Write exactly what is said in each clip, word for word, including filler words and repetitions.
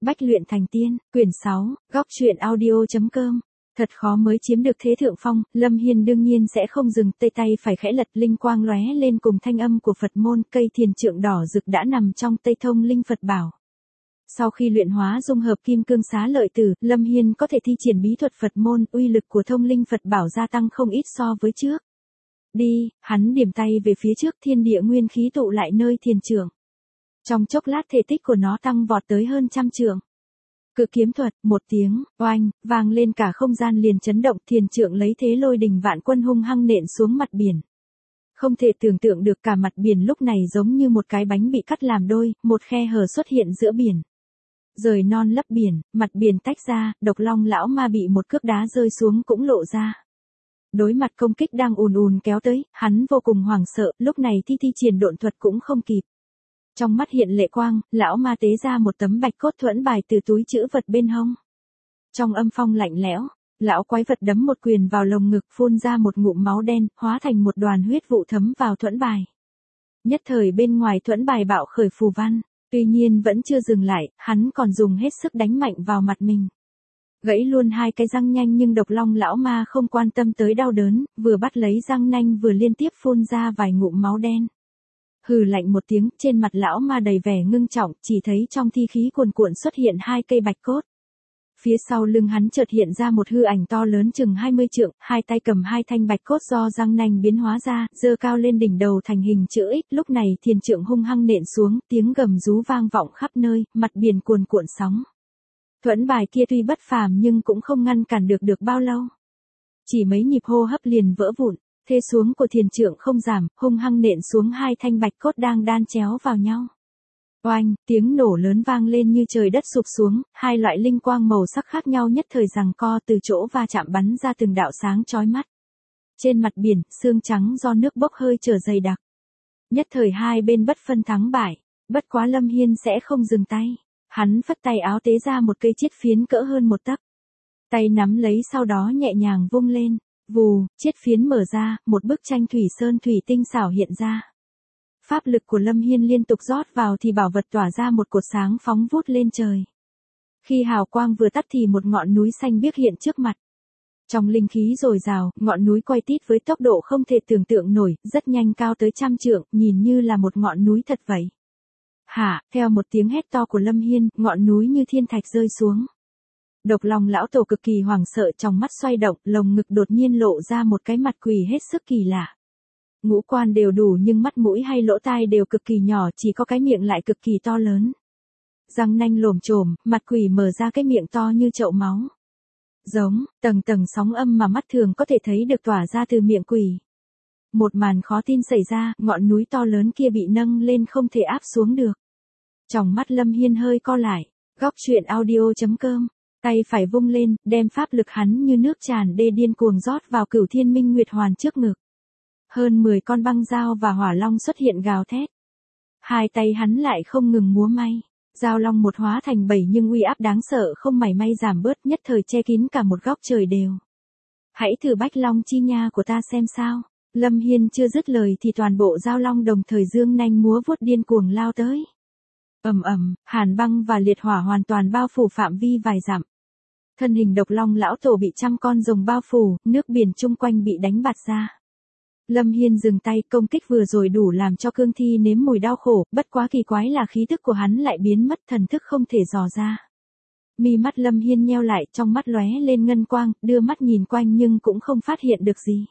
Bách luyện thành tiên, quyển sáu, góc truyện audio.com. Thật khó mới chiếm được thế thượng phong, Lâm Hiên đương nhiên sẽ không dừng, tay tay phải khẽ lật, linh quang lóe lên cùng thanh âm của Phật môn, cây thiền trượng đỏ rực đã nằm trong Tây Thông Linh Phật Bảo. Sau khi luyện hóa dung hợp kim cương xá lợi tử, Lâm Hiên có thể thi triển bí thuật Phật môn, uy lực của Thông Linh Phật Bảo gia tăng không ít so với trước. Đi, hắn điểm tay về phía trước, thiên địa nguyên khí tụ lại nơi thiền trượng. Trong chốc lát thể tích của nó tăng vọt tới hơn trăm trượng. Cự kiếm thuật, một tiếng, oanh, vang lên cả không gian liền chấn động, thiền trượng lấy thế lôi đình vạn quân hung hăng nện xuống mặt biển. Không thể tưởng tượng được cả mặt biển lúc này giống như một cái bánh bị cắt làm đôi, một khe hở xuất hiện giữa biển. Rời non lấp biển, mặt biển tách ra, Độc Long lão ma bị một cước đá rơi xuống cũng lộ ra. Đối mặt công kích đang ùn ùn kéo tới, hắn vô cùng hoảng sợ, lúc này thi thi triển độn thuật cũng không kịp. Trong mắt hiện lệ quang, lão ma tế ra một tấm bạch cốt thuẫn bài từ túi trữ vật bên hông. Trong âm phong lạnh lẽo, lão quái vật đấm một quyền vào lồng ngực, phun ra một ngụm máu đen, hóa thành một đoàn huyết vụ thấm vào thuẫn bài. Nhất thời bên ngoài thuẫn bài bạo khởi phù văn, tuy nhiên vẫn chưa dừng lại, hắn còn dùng hết sức đánh mạnh vào mặt mình. Gãy luôn hai cái răng nhanh, nhưng Độc Long lão ma không quan tâm tới đau đớn, vừa bắt lấy răng nanh vừa liên tiếp phun ra vài ngụm máu đen. Hừ lạnh một tiếng, trên mặt lão ma đầy vẻ ngưng trọng, chỉ thấy trong thi khí cuồn cuộn xuất hiện hai cây bạch cốt. Phía sau lưng hắn chợt hiện ra một hư ảnh to lớn chừng hai mươi trượng, hai tay cầm hai thanh bạch cốt do răng nanh biến hóa ra, giơ cao lên đỉnh đầu thành hình chữ X, lúc này thiền trượng hung hăng nện xuống, tiếng gầm rú vang vọng khắp nơi, mặt biển cuồn cuộn sóng. Thuẫn bài kia tuy bất phàm nhưng cũng không ngăn cản được được bao lâu. Chỉ mấy nhịp hô hấp liền vỡ vụn. Thế xuống của thiền trượng không giảm, hung hăng nện xuống hai thanh bạch cốt đang đan chéo vào nhau. Oanh, tiếng nổ lớn vang lên như trời đất sụp xuống, hai loại linh quang màu sắc khác nhau nhất thời giằng co, từ chỗ va chạm bắn ra từng đạo sáng chói mắt. Trên mặt biển, sương trắng do nước bốc hơi trở dày đặc. Nhất thời hai bên bất phân thắng bại, bất quá Lâm Hiên sẽ không dừng tay. Hắn phất tay áo tế ra một cây chiết phiến cỡ hơn một tấc. Tay nắm lấy sau đó nhẹ nhàng vung lên. Vù, chiết phiến mở ra, một bức tranh thủy sơn thủy tinh xảo hiện ra. Pháp lực của Lâm Hiên liên tục rót vào thì bảo vật tỏa ra một cột sáng phóng vút lên trời. Khi hào quang vừa tắt thì một ngọn núi xanh biếc hiện trước mặt. Trong linh khí dồi dào, ngọn núi quay tít với tốc độ không thể tưởng tượng nổi, rất nhanh cao tới trăm trượng, nhìn như là một ngọn núi thật vậy. Hả, theo một tiếng hét to của Lâm Hiên, ngọn núi như thiên thạch rơi xuống. Độc Long lão tổ cực kỳ hoảng sợ, trong mắt xoay động, lồng ngực đột nhiên lộ ra một cái mặt quỷ hết sức kỳ lạ. Ngũ quan đều đủ nhưng mắt mũi hay lỗ tai đều cực kỳ nhỏ, chỉ có cái miệng lại cực kỳ to lớn. Răng nanh lồm chồm, mặt quỷ mở ra cái miệng to như chậu máu. Giống, tầng tầng sóng âm mà mắt thường có thể thấy được tỏa ra từ miệng quỷ. Một màn khó tin xảy ra, ngọn núi to lớn kia bị nâng lên không thể áp xuống được. Trong mắt Lâm Hiên hơi co lại, góc truyện audio.com. Tay phải vung lên, đem pháp lực hắn như nước tràn đê điên cuồng rót vào Cửu Thiên Minh Nguyệt Hoàn trước ngực. Hơn mười con băng dao và hỏa long xuất hiện gào thét. Hai tay hắn lại không ngừng múa may. Dao long một hóa thành bảy nhưng uy áp đáng sợ không mảy may giảm bớt, nhất thời che kín cả một góc trời đều. Hãy thử Bách Long chi nha của ta xem sao. Lâm Hiên chưa dứt lời thì toàn bộ dao long đồng thời dương nanh múa vuốt điên cuồng lao tới. Ầm ầm, hàn băng và liệt hỏa hoàn toàn bao phủ phạm vi vài dặm. Thân hình Độc Long lão tổ bị trăm con rồng bao phủ, nước biển chung quanh bị đánh bạt ra. Lâm Hiên dừng tay, công kích vừa rồi đủ làm cho cương thi nếm mùi đau khổ, bất quá kỳ quái là khí tức của hắn lại biến mất, thần thức không thể dò ra. Mi mắt Lâm Hiên nheo lại, trong mắt lóe lên ngân quang, đưa mắt nhìn quanh nhưng cũng không phát hiện được gì.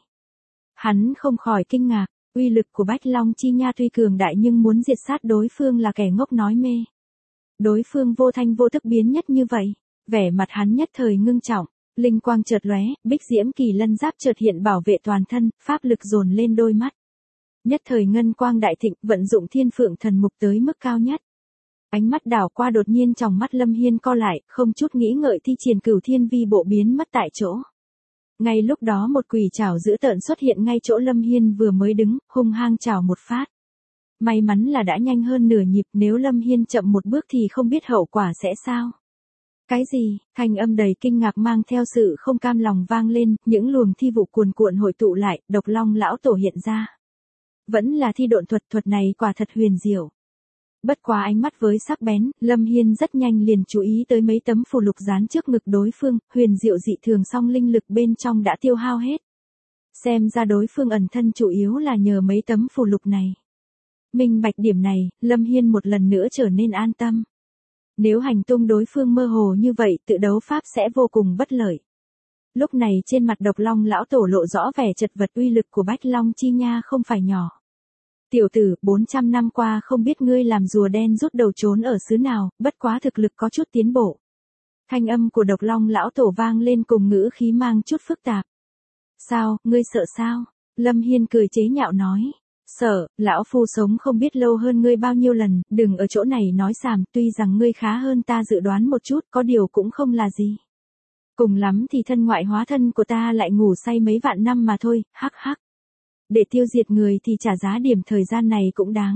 Hắn không khỏi kinh ngạc, uy lực của Bách Long chi nha tuy cường đại nhưng muốn diệt sát đối phương là kẻ ngốc nói mê. Đối phương vô thanh vô tức biến nhất như vậy. Vẻ mặt hắn nhất thời ngưng trọng, linh quang chợt lóe, bích diễm kỳ lân giáp chợt hiện bảo vệ toàn thân, pháp lực dồn lên đôi mắt. Nhất thời ngân quang đại thịnh, vận dụng thiên phượng thần mục tới mức cao nhất. Ánh mắt đảo qua đột nhiên trong mắt Lâm Hiên co lại, không chút nghĩ ngợi thi triển Cửu Thiên Vi bộ biến mất tại chỗ. Ngay lúc đó một quỷ trảo dữ tợn xuất hiện ngay chỗ Lâm Hiên vừa mới đứng, hung hăng trảo một phát. May mắn là đã nhanh hơn nửa nhịp, nếu Lâm Hiên chậm một bước thì không biết hậu quả sẽ sao. Cái gì? Thanh âm đầy kinh ngạc mang theo sự không cam lòng vang lên, những luồng thi vụ cuồn cuộn hội tụ lại, Độc Long lão tổ hiện ra. Vẫn là thi độn thuật, thuật này quả thật huyền diệu. Bất quá ánh mắt với sắc bén, Lâm Hiên rất nhanh liền chú ý tới mấy tấm phù lục dán trước ngực đối phương, huyền diệu dị thường song linh lực bên trong đã tiêu hao hết. Xem ra đối phương ẩn thân chủ yếu là nhờ mấy tấm phù lục này. Minh bạch điểm này, Lâm Hiên một lần nữa trở nên an tâm. Nếu hành tung đối phương mơ hồ như vậy, tự đấu pháp sẽ vô cùng bất lợi. Lúc này trên mặt Độc Long lão tổ lộ rõ vẻ chật vật, uy lực của Bách Long chi nha không phải nhỏ. Tiểu tử, bốn trăm năm qua không biết ngươi làm rùa đen rút đầu trốn ở xứ nào, bất quá thực lực có chút tiến bộ. Thanh âm của Độc Long lão tổ vang lên cùng ngữ khí mang chút phức tạp. Sao, ngươi sợ sao? Lâm Hiên cười chế nhạo nói. Sợ, lão phu sống không biết lâu hơn ngươi bao nhiêu lần, đừng ở chỗ này nói xàm, tuy rằng ngươi khá hơn ta dự đoán một chút, có điều cũng không là gì. Cùng lắm thì thân ngoại hóa thân của ta lại ngủ say mấy vạn năm mà thôi, hắc hắc. Để tiêu diệt người thì trả giá điểm thời gian này cũng đáng.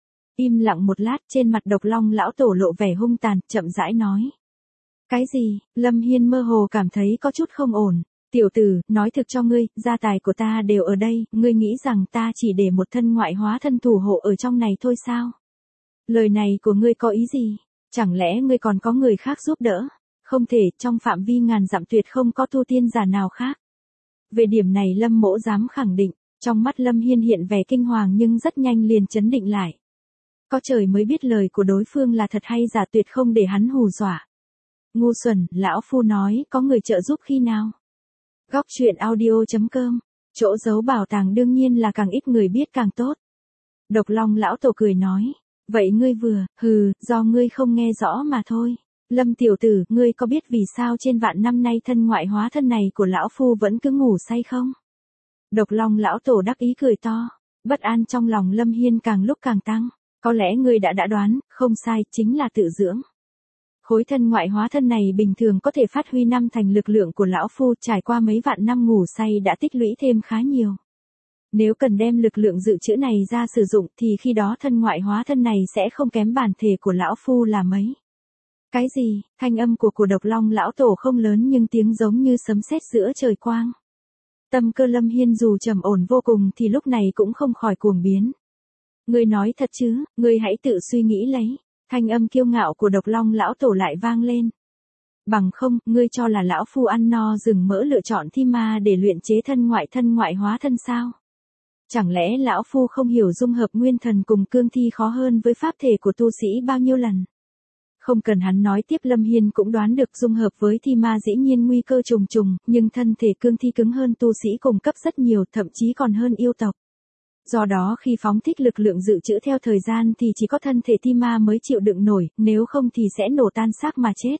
Im lặng một lát, trên mặt Độc Long lão tổ lộ vẻ hung tàn, chậm rãi nói. Cái gì? Lâm Hiên mơ hồ cảm thấy có chút không ổn. Tiểu tử, nói thực cho ngươi, gia tài của ta đều ở đây, ngươi nghĩ rằng ta chỉ để một thân ngoại hóa thân thủ hộ ở trong này thôi sao? Lời này của ngươi có ý gì? Chẳng lẽ ngươi còn có người khác giúp đỡ? Không thể, trong phạm vi ngàn dặm tuyệt không có tu tiên giả nào khác. Về điểm này Lâm Mỗ dám khẳng định, trong mắt Lâm Hiên hiện vẻ kinh hoàng nhưng rất nhanh liền chấn định lại. Có trời mới biết lời của đối phương là thật hay giả, tuyệt không để hắn hù dọa. Ngu xuẩn, lão phu nói có người trợ giúp khi nào? Góc truyện audio chấm com, chỗ giấu bảo tàng đương nhiên là càng ít người biết càng tốt. Độc Long lão tổ cười nói, vậy ngươi vừa, hừ, do ngươi không nghe rõ mà thôi. Lâm tiểu tử, ngươi có biết vì sao trên vạn năm nay thân ngoại hóa thân này của lão phu vẫn cứ ngủ say không? Độc Long lão tổ đắc ý cười to, bất an trong lòng Lâm Hiên càng lúc càng tăng, có lẽ ngươi đã đã đoán, không sai, chính là tự dưỡng. Khối thân ngoại hóa thân này bình thường có thể phát huy năm thành lực lượng của lão phu, trải qua mấy vạn năm ngủ say đã tích lũy thêm khá nhiều. Nếu cần đem lực lượng dự trữ này ra sử dụng thì khi đó thân ngoại hóa thân này sẽ không kém bản thể của lão phu là mấy. Cái gì? Thanh âm của của Độc Long lão tổ không lớn nhưng tiếng giống như sấm sét giữa trời quang. Tâm cơ Lâm Hiên dù trầm ổn vô cùng thì lúc này cũng không khỏi cuồng biến. Ngươi nói thật chứ, ngươi hãy tự suy nghĩ lấy. Thanh âm kiêu ngạo của Độc Long lão tổ lại vang lên. Bằng không, ngươi cho là lão phu ăn no rừng mỡ lựa chọn thi ma để luyện chế thân ngoại thân ngoại hóa thân sao? Chẳng lẽ lão phu không hiểu dung hợp nguyên thần cùng cương thi khó hơn với pháp thể của tu sĩ bao nhiêu lần? Không cần hắn nói tiếp, Lâm Hiên cũng đoán được dung hợp với thi ma dĩ nhiên nguy cơ trùng trùng, nhưng thân thể cương thi cứng hơn tu sĩ cùng cấp rất nhiều, thậm chí còn hơn yêu tộc. Do đó khi phóng thích lực lượng dự trữ theo thời gian thì chỉ có thân thể thi ma mới chịu đựng nổi, nếu không thì sẽ nổ tan xác mà chết.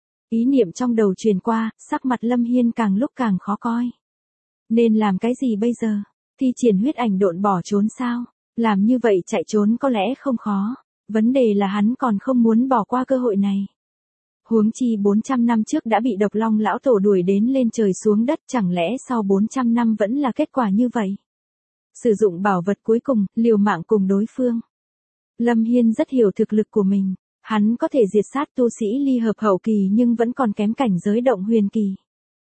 Ý niệm trong đầu truyền qua, sắc mặt Lâm Hiên càng lúc càng khó coi. Nên làm cái gì bây giờ? Thi triển huyết ảnh độn bỏ trốn sao? Làm như vậy chạy trốn có lẽ không khó. Vấn đề là hắn còn không muốn bỏ qua cơ hội này. Huống chi bốn trăm năm trước đã bị Độc Long lão tổ đuổi đến lên trời xuống đất, chẳng lẽ sau bốn trăm năm vẫn là kết quả như vậy? Sử dụng bảo vật cuối cùng, liều mạng cùng đối phương. Lâm Hiên rất hiểu thực lực của mình, hắn có thể diệt sát tu sĩ ly hợp hậu kỳ nhưng vẫn còn kém cảnh giới động huyền kỳ.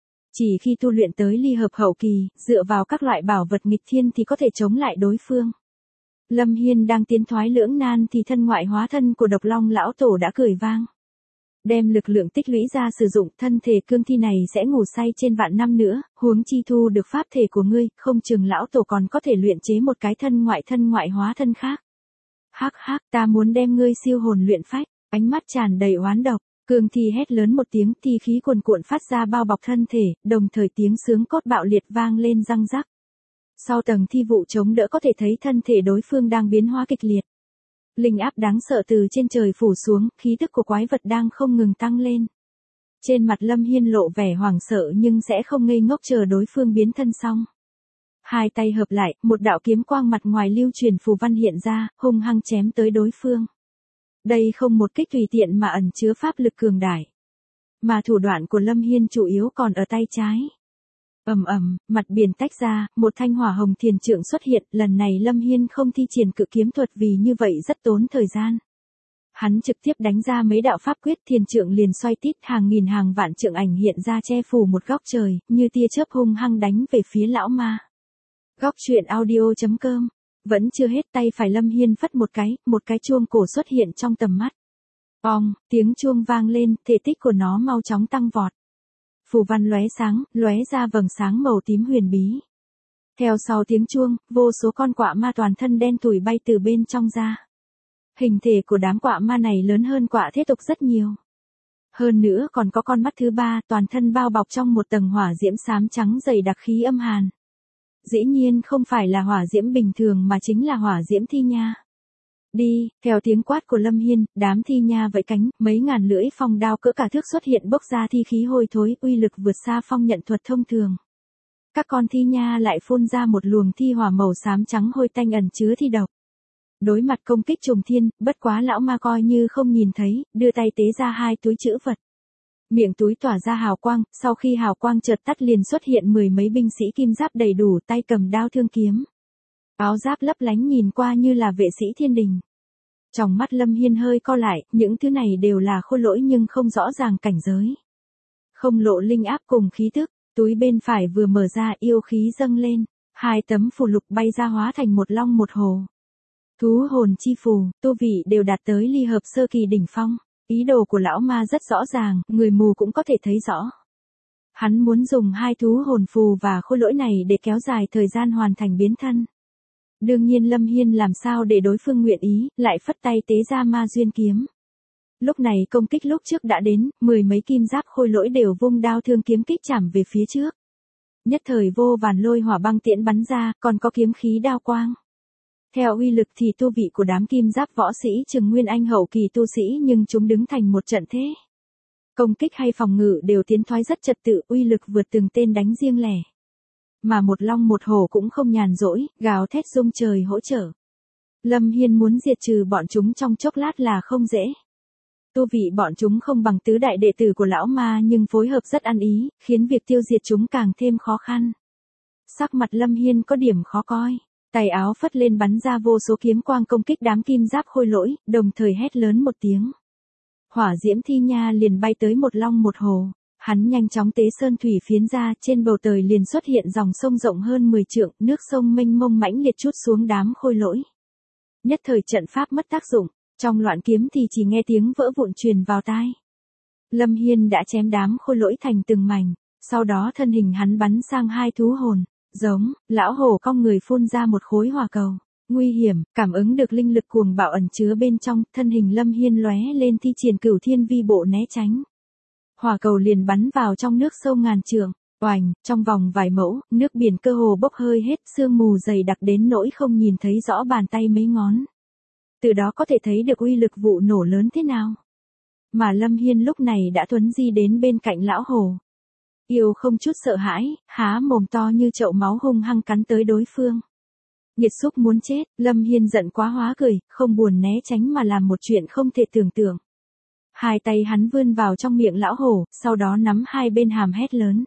Chỉ khi tu luyện tới ly hợp hậu kỳ, dựa vào các loại bảo vật nghịch thiên thì có thể chống lại đối phương. Lâm Hiên đang tiến thoái lưỡng nan thì thân ngoại hóa thân của Độc Long lão tổ đã cười vang. Đem lực lượng tích lũy ra sử dụng, thân thể cương thi này sẽ ngủ say trên vạn năm nữa, huống chi thu được pháp thể của ngươi, không chừng lão tổ còn có thể luyện chế một cái thân ngoại thân ngoại hóa thân khác. Hắc hắc, ta muốn đem ngươi siêu hồn luyện phách, ánh mắt tràn đầy oán độc, cương thi hét lớn một tiếng, thi khí cuồn cuộn phát ra bao bọc thân thể, đồng thời tiếng xương cốt bạo liệt vang lên răng rắc. Sau tầng thi vụ chống đỡ có thể thấy thân thể đối phương đang biến hóa kịch liệt. Linh áp đáng sợ từ trên trời phủ xuống, khí tức của quái vật đang không ngừng tăng lên. Trên mặt Lâm Hiên lộ vẻ hoảng sợ nhưng sẽ không ngây ngốc chờ đối phương biến thân xong. Hai tay hợp lại, một đạo kiếm quang mặt ngoài lưu truyền phù văn hiện ra, hung hăng chém tới đối phương. Đây không một kích tùy tiện mà ẩn chứa pháp lực cường đại. Mà thủ đoạn của Lâm Hiên chủ yếu còn ở tay trái. Ầm ầm, mặt biển tách ra, một thanh hỏa hồng thiền trượng xuất hiện, lần này Lâm Hiên không thi triển cự kiếm thuật vì như vậy rất tốn thời gian. Hắn trực tiếp đánh ra mấy đạo pháp quyết, thiền trượng liền xoay tít, hàng nghìn hàng vạn trượng ảnh hiện ra che phủ một góc trời, như tia chớp hung hăng đánh về phía lão ma. Góc truyện audio chấm com Vẫn chưa hết, tay phải Lâm Hiên phất một cái, một cái chuông cổ xuất hiện trong tầm mắt. Ong, tiếng chuông vang lên, thể tích của nó mau chóng tăng vọt. Phù văn lóe sáng, lóe ra vầng sáng màu tím huyền bí. Theo sau tiếng chuông, vô số con quạ ma toàn thân đen tủi bay từ bên trong ra. Hình thể của đám quạ ma này lớn hơn quạ thế tục rất nhiều. Hơn nữa còn có con mắt thứ ba, toàn thân bao bọc trong một tầng hỏa diễm xám trắng dày đặc khí âm hàn. Dĩ nhiên không phải là hỏa diễm bình thường mà chính là hỏa diễm thi nha. Đi, theo tiếng quát của Lâm Hiên, đám thi nha vẫy cánh, mấy ngàn lưỡi phong đao cỡ cả thước xuất hiện bốc ra thi khí hôi thối, uy lực vượt xa phong nhận thuật thông thường. Các con thi nha lại phun ra một luồng thi hỏa màu xám trắng hôi tanh ẩn chứa thi độc. Đối mặt công kích trùng thiên, bất quá lão ma coi như không nhìn thấy, đưa tay tế ra hai túi trữ vật. Miệng túi tỏa ra hào quang, sau khi hào quang chợt tắt liền xuất hiện mười mấy binh sĩ kim giáp đầy đủ, tay cầm đao thương kiếm. Áo giáp lấp lánh nhìn qua như là vệ sĩ thiên đình. Trong mắt Lâm Hiên hơi co lại, những thứ này đều là khôi lỗi nhưng không rõ ràng cảnh giới. Không lộ linh áp cùng khí tức, túi bên phải vừa mở ra yêu khí dâng lên, hai tấm phù lục bay ra hóa thành một long một hồ. Thú hồn chi phù, tu vị đều đạt tới ly hợp sơ kỳ đỉnh phong. Ý đồ của lão ma rất rõ ràng, người mù cũng có thể thấy rõ. Hắn muốn dùng hai thú hồn phù và khôi lỗi này để kéo dài thời gian hoàn thành biến thân. Đương nhiên Lâm Hiên làm sao để đối phương nguyện ý, lại phất tay tế ra ma duyên kiếm. Lúc này công kích lúc trước đã đến, mười mấy kim giáp khôi lỗi đều vung đao thương kiếm kích chảm về phía trước. Nhất thời vô vàn lôi hỏa băng tiễn bắn ra, còn có kiếm khí đao quang. Theo uy lực thì tu vị của đám kim giáp võ sĩ chừng nguyên anh hậu kỳ tu sĩ nhưng chúng đứng thành một trận thế. Công kích hay phòng ngự đều tiến thoái rất trật tự, uy lực vượt từng tên đánh riêng lẻ. Mà một long một hổ cũng không nhàn rỗi, gào thét rung trời hỗ trợ. Lâm Hiên muốn diệt trừ bọn chúng trong chốc lát là không dễ. Tu vị bọn chúng không bằng tứ đại đệ tử của lão ma nhưng phối hợp rất ăn ý, khiến việc tiêu diệt chúng càng thêm khó khăn. Sắc mặt Lâm Hiên có điểm khó coi. Tay áo phất lên bắn ra vô số kiếm quang công kích đám kim giáp khôi lỗi, đồng thời hét lớn một tiếng. Hỏa diễm thi nha liền bay tới một long một hồ. Hắn nhanh chóng tế sơn thủy phiến ra, trên bầu trời liền xuất hiện dòng sông rộng hơn mười trượng, nước sông mênh mông mãnh liệt trút xuống đám khôi lỗi. Nhất thời trận pháp mất tác dụng, trong loạn kiếm thì chỉ nghe tiếng vỡ vụn truyền vào tai. Lâm Hiên đã chém đám khôi lỗi thành từng mảnh, sau đó thân hình hắn bắn sang hai thú hồn. Giống, lão hổ cong người phun ra một khối hỏa cầu. Nguy hiểm, cảm ứng được linh lực cuồng bạo ẩn chứa bên trong, thân hình Lâm Hiên lóe lên thi triển cửu thiên vi bộ né tránh. Hỏa cầu liền bắn vào trong nước sâu ngàn trượng, oành, trong vòng vài mẫu, nước biển cơ hồ bốc hơi hết, sương mù dày đặc đến nỗi không nhìn thấy rõ bàn tay mấy ngón. Từ đó có thể thấy được uy lực vụ nổ lớn thế nào. Mà Lâm Hiên lúc này đã thuấn di đến bên cạnh lão hổ. Yêu không chút sợ hãi, há mồm to như chậu máu hung hăng cắn tới đối phương. Nhiệt xúc muốn chết, Lâm Hiên giận quá hóa cười, không buồn né tránh mà làm một chuyện không thể tưởng tượng. Hai tay hắn vươn vào trong miệng lão hổ, sau đó nắm hai bên hàm hét lớn.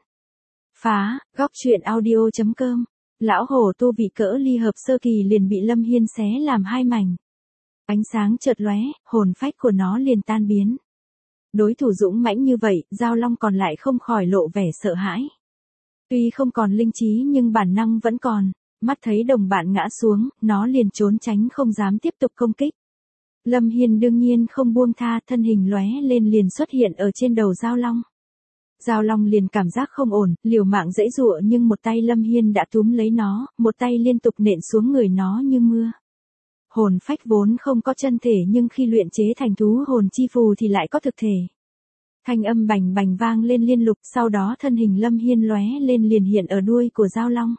Phá, góc truyện audio chấm com. Lão hổ tu vị cỡ ly hợp sơ kỳ liền bị Lâm Hiên xé làm hai mảnh. Ánh sáng chợt lóe, hồn phách của nó liền tan biến. Đối thủ dũng mãnh như vậy, Giao Long còn lại không khỏi lộ vẻ sợ hãi. Tuy không còn linh trí nhưng bản năng vẫn còn, mắt thấy đồng bạn ngã xuống, nó liền trốn tránh không dám tiếp tục công kích. Lâm Hiên đương nhiên không buông tha, thân hình lóe lên liền xuất hiện ở trên đầu Giao Long. Giao Long liền cảm giác không ổn, liều mạng giãy giụa nhưng một tay Lâm Hiên đã túm lấy nó, một tay liên tục nện xuống người nó như mưa. Hồn phách vốn không có chân thể nhưng khi luyện chế thành thú hồn chi phù thì lại có thực thể. Thanh âm bành bành vang lên liên lục, sau đó thân hình Lâm Hiên lóe lên liền hiện ở đuôi của Giao Long.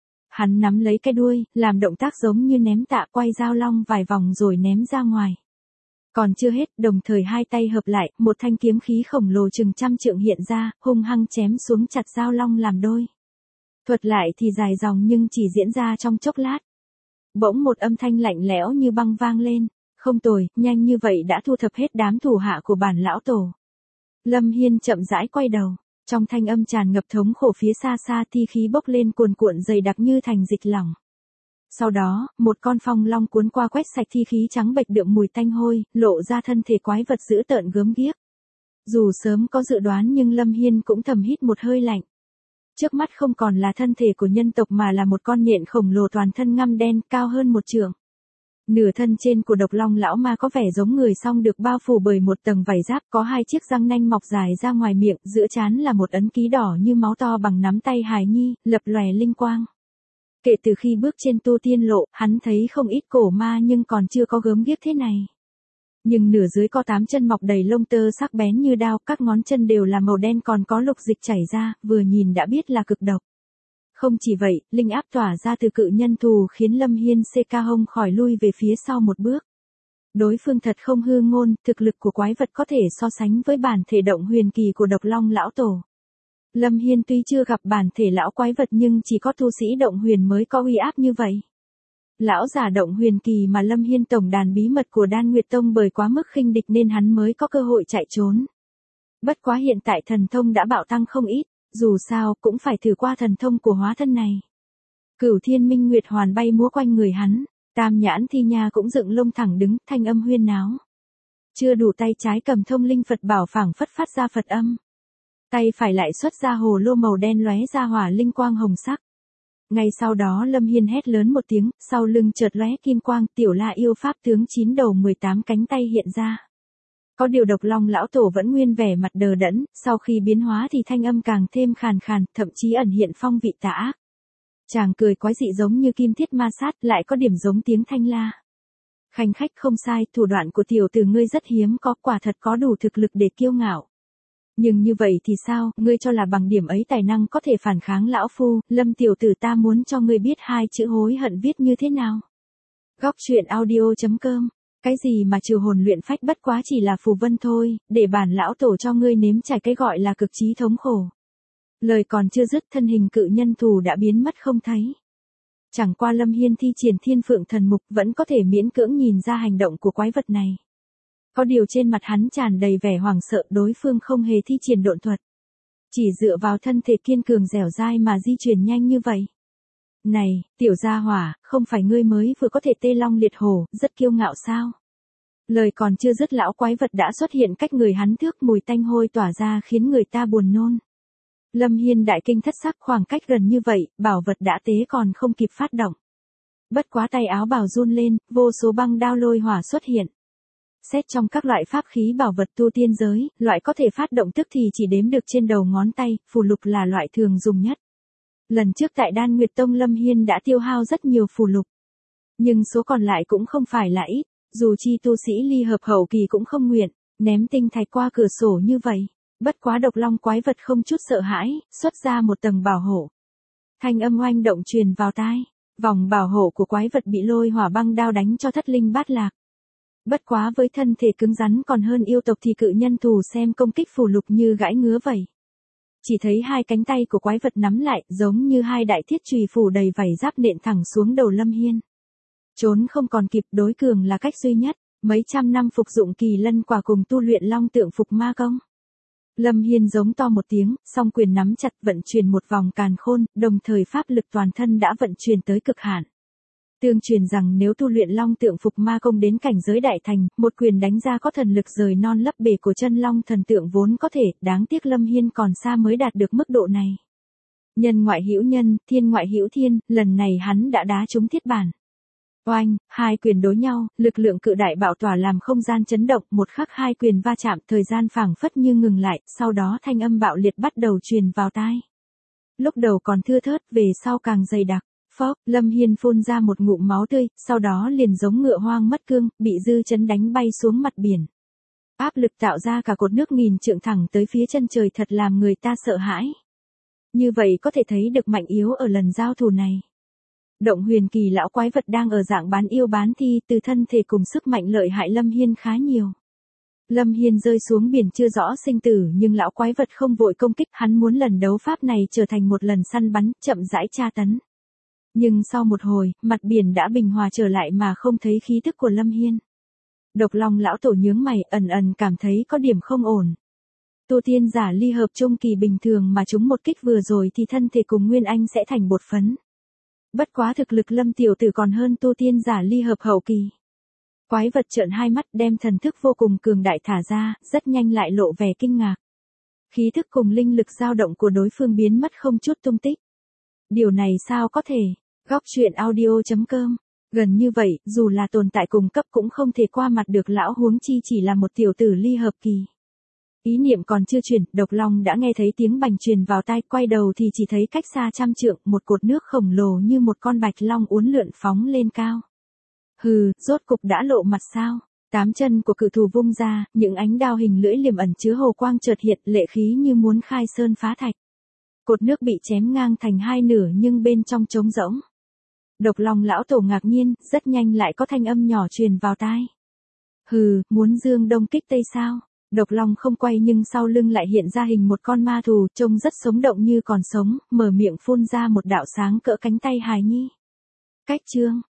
Hắn nắm lấy cái đuôi, làm động tác giống như ném tạ, quay Giao Long vài vòng rồi ném ra ngoài. Còn chưa hết, đồng thời hai tay hợp lại, một thanh kiếm khí khổng lồ chừng trăm trượng hiện ra, hung hăng chém xuống chặt Giao Long làm đôi. Thuật lại thì dài dòng nhưng chỉ diễn ra trong chốc lát. Bỗng một âm thanh lạnh lẽo như băng vang lên, không tồi, nhanh như vậy đã thu thập hết đám thủ hạ của bản lão tổ. Lâm Hiên chậm rãi quay đầu, trong thanh âm tràn ngập thống khổ phía xa xa thi khí bốc lên cuồn cuộn dày đặc như thành dịch lỏng. Sau đó, một con phong long cuốn qua quét sạch thi khí trắng bệch đượm mùi tanh hôi, lộ ra thân thể quái vật dữ tợn gớm ghiếc. Dù sớm có dự đoán nhưng Lâm Hiên cũng thầm hít một hơi lạnh. Trước mắt không còn là thân thể của nhân tộc mà là một con nhện khổng lồ toàn thân ngăm đen, cao hơn một trượng. Nửa thân trên của độc long lão ma có vẻ giống người song được bao phủ bởi một tầng vảy giáp, có hai chiếc răng nanh mọc dài ra ngoài miệng, giữa trán là một ấn ký đỏ như máu to bằng nắm tay hài nhi, lập lòe linh quang. Kể từ khi bước trên tu tiên lộ, hắn thấy không ít cổ ma nhưng còn chưa có gớm ghiếc thế này. Nhưng nửa dưới có tám chân mọc đầy lông tơ sắc bén như đao, các ngón chân đều là màu đen còn có lục dịch chảy ra, vừa nhìn đã biết là cực độc. Không chỉ vậy, linh áp tỏa ra từ cự nhân thù khiến Lâm Hiên xê ca hông khỏi lui về phía sau một bước. Đối phương thật không hư ngôn, thực lực của quái vật có thể so sánh với bản thể động huyền kỳ của độc long lão tổ. Lâm Hiên tuy chưa gặp bản thể lão quái vật nhưng chỉ có tu sĩ động huyền mới có uy áp như vậy. Lão giả động huyền kỳ mà Lâm Hiên tổng đàn bí mật của Đan Nguyệt Tông bởi quá mức khinh địch nên hắn mới có cơ hội chạy trốn. Bất quá hiện tại thần thông đã bạo tăng không ít, dù sao cũng phải thử qua thần thông của hóa thân này. Cửu Thiên Minh Nguyệt Hoàn bay múa quanh người hắn, Tam Nhãn Thi Nha cũng dựng lông thẳng đứng, thanh âm huyên náo. Chưa đủ tay trái cầm thông linh Phật bảo phảng phất phát ra Phật âm. Tay phải lại xuất ra hồ lô màu đen lóe ra hỏa linh quang hồng sắc. Ngay sau đó Lâm Hiên hét lớn một tiếng, sau lưng chợt lóe kim quang, tiểu la yêu pháp tướng chín đầu mười tám cánh tay hiện ra. Có điều độc long lão tổ vẫn nguyên vẻ mặt đờ đẫn, sau khi biến hóa thì thanh âm càng thêm khàn khàn, thậm chí ẩn hiện phong vị tà ác. Chàng cười quái dị giống như kim thiết ma sát, lại có điểm giống tiếng thanh la. Khanh khách không sai, thủ đoạn của tiểu tử ngươi rất hiếm có, quả thật có đủ thực lực để kiêu ngạo. Nhưng như vậy thì sao, ngươi cho là bằng điểm ấy tài năng có thể phản kháng lão phu, Lâm tiểu tử ta muốn cho ngươi biết hai chữ hối hận viết như thế nào. Góc truyện audio chấm com. Cái gì mà trừ hồn luyện phách bất quá chỉ là phù vân thôi, để bản lão tổ cho ngươi nếm trải cái gọi là cực trí thống khổ. Lời còn chưa dứt thân hình cự nhân thù đã biến mất không thấy. Chẳng qua Lâm Hiên thi triển thiên phượng thần mục vẫn có thể miễn cưỡng nhìn ra hành động của quái vật này. Có điều trên mặt hắn tràn đầy vẻ hoảng sợ, đối phương không hề thi triển độn thuật. Chỉ dựa vào thân thể kiên cường dẻo dai mà di chuyển nhanh như vậy. Này, tiểu gia hỏa, không phải ngươi mới vừa có thể tê long liệt hổ, rất kiêu ngạo sao? Lời còn chưa dứt lão quái vật đã xuất hiện cách người hắn thước, mùi tanh hôi tỏa ra khiến người ta buồn nôn. Lâm Hiên đại kinh thất sắc, khoảng cách gần như vậy, bảo vật đã tế còn không kịp phát động. Bất quá tay áo bào run lên, vô số băng đao lôi hỏa xuất hiện. Xét trong các loại pháp khí bảo vật tu tiên giới, loại có thể phát động tức thì chỉ đếm được trên đầu ngón tay, phù lục là loại thường dùng nhất. Lần trước tại Đan Nguyệt Tông Lâm Hiên đã tiêu hao rất nhiều phù lục. Nhưng số còn lại cũng không phải là ít, dù chi tu sĩ ly hợp hậu kỳ cũng không nguyện, ném tinh thạch qua cửa sổ như vậy. Bất quá độc long quái vật không chút sợ hãi, xuất ra một tầng bảo hộ. Thanh âm oanh động truyền vào tai, vòng bảo hộ của quái vật bị lôi hỏa băng đao đánh cho thất linh bát lạc. Bất quá với thân thể cứng rắn còn hơn yêu tộc thì cự nhân thù xem công kích phù lục như gãi ngứa vậy. Chỉ thấy hai cánh tay của quái vật nắm lại, giống như hai đại thiết chùy phủ đầy vảy giáp nện thẳng xuống đầu Lâm Hiên. Trốn không còn kịp, đối cường là cách duy nhất, mấy trăm năm phục dụng kỳ lân quả cùng tu luyện long tượng phục ma công. Lâm Hiên giống to một tiếng, song quyền nắm chặt vận chuyển một vòng càn khôn, đồng thời pháp lực toàn thân đã vận chuyển tới cực hạn. Tương truyền rằng nếu tu luyện long tượng phục ma công đến cảnh giới đại thành, một quyền đánh ra có thần lực rời non lấp bể của chân long thần tượng vốn có thể, đáng tiếc Lâm Hiên còn xa mới đạt được mức độ này. Nhân ngoại hữu nhân, thiên ngoại hữu thiên, lần này hắn đã đá trúng thiết bản. Oanh, hai quyền đối nhau, lực lượng cự đại bạo tỏa làm không gian chấn động, một khắc hai quyền va chạm, thời gian phảng phất như ngừng lại, sau đó thanh âm bạo liệt bắt đầu truyền vào tai. Lúc đầu còn thưa thớt, về sau càng dày đặc. Phốc, Lâm Hiên phun ra một ngụm máu tươi, sau đó liền giống ngựa hoang mất cương, bị dư chấn đánh bay xuống mặt biển. Áp lực tạo ra cả cột nước nghìn trượng thẳng tới phía chân trời thật làm người ta sợ hãi. Như vậy có thể thấy được mạnh yếu ở lần giao thủ này. Động huyền kỳ lão quái vật đang ở dạng bán yêu bán thi, từ thân thể cùng sức mạnh lợi hại Lâm Hiên khá nhiều. Lâm Hiên rơi xuống biển chưa rõ sinh tử nhưng lão quái vật không vội công kích, hắn muốn lần đấu pháp này trở thành một lần săn bắn, chậm rãi tra tấn. Nhưng sau một hồi, mặt biển đã bình hòa trở lại mà không thấy khí tức của Lâm Hiên. Độc long lão tổ nhướng mày, ẩn ẩn cảm thấy có điểm không ổn. Tu tiên giả ly hợp trung kỳ bình thường mà chúng một kích vừa rồi thì thân thể cùng Nguyên Anh sẽ thành bột phấn. Bất quá thực lực Lâm tiểu tử còn hơn tu tiên giả ly hợp hậu kỳ. Quái vật trợn hai mắt đem thần thức vô cùng cường đại thả ra, rất nhanh lại lộ vẻ kinh ngạc. Khí thức cùng linh lực dao động của đối phương biến mất không chút tung tích. Điều này sao có thể? Góc truyện audio.com. Gần như vậy, dù là tồn tại cùng cấp cũng không thể qua mặt được lão, huống chi chỉ là một tiểu tử ly hợp kỳ. Ý niệm còn chưa truyền, Độc Long đã nghe thấy tiếng bành truyền vào tai, quay đầu thì chỉ thấy cách xa trăm trượng, một cột nước khổng lồ như một con bạch long uốn lượn phóng lên cao. Hừ, rốt cục đã lộ mặt sao? Tám chân của cự thù vung ra, những ánh đao hình lưỡi liềm ẩn chứa hồ quang chợt hiện, lệ khí như muốn khai sơn phá thạch. Cột nước bị chém ngang thành hai nửa nhưng bên trong trống rỗng. Độc Long lão tổ ngạc nhiên, rất nhanh lại có thanh âm nhỏ truyền vào tai. Hừ, muốn dương đông kích tây sao? Độc Long không quay nhưng sau lưng lại hiện ra hình một con ma thù, trông rất sống động như còn sống, mở miệng phun ra một đạo sáng cỡ cánh tay hài nhi. Cách chương